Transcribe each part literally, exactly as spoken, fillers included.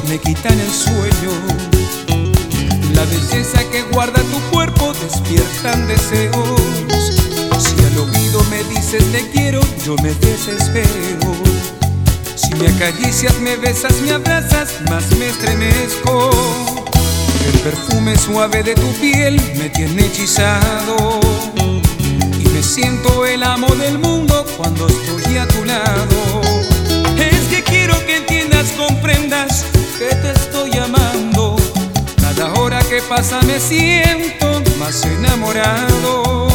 me quitan el sueño. La belleza que guarda tu cuerpo despiertan deseos. Si al oído me dices te quiero, yo me desespero. Si me acaricias, me besas, me abrazas, más me estremezco. El perfume suave de tu piel me tiene hechizado y me siento el amo del mundo cuando estoy a tu lado. Es que quiero que entiendas, comprendas que te estoy amando. Cada hora que pasa me siento más enamorado.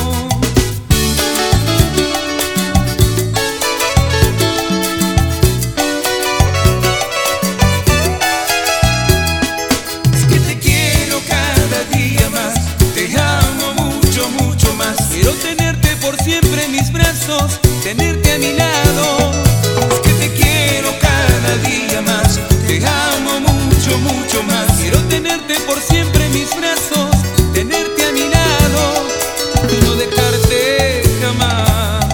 Es que te quiero cada día más, te amo mucho, mucho más. Quiero tenerte por siempre en mis brazos, tenerte a mi lado. Es que te quiero cada día más, te amo mucho, mucho más. Quiero tenerte por siempre en mis brazos, tenerte a mi lado y no dejarte jamás.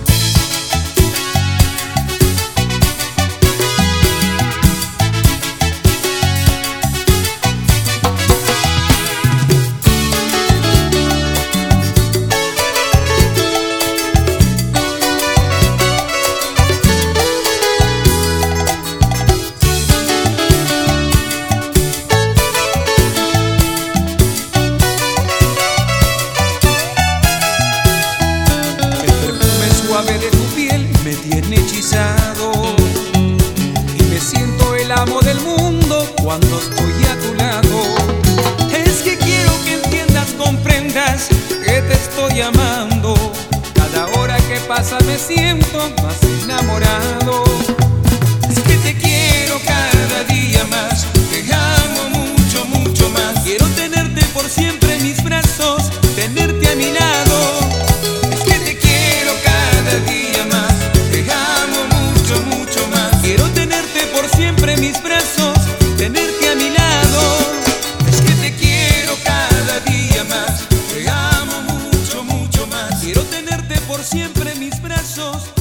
De tu piel me tiene hechizado y me siento el amo del mundo cuando estoy a tu lado. Es que quiero que entiendas, comprendas que te estoy amando. Cada hora que pasa me siento más enamorado. Es que te quiero cada día más, te amo mucho, mucho más. Quiero tenerte por siempre en mis brazos, tenerte a mi lado. Cada día más, te amo mucho, mucho más. Quiero tenerte por siempre en mis brazos, tenerte a mi lado. Es que te quiero cada día más, te amo mucho, mucho más. Quiero tenerte por siempre en mis brazos.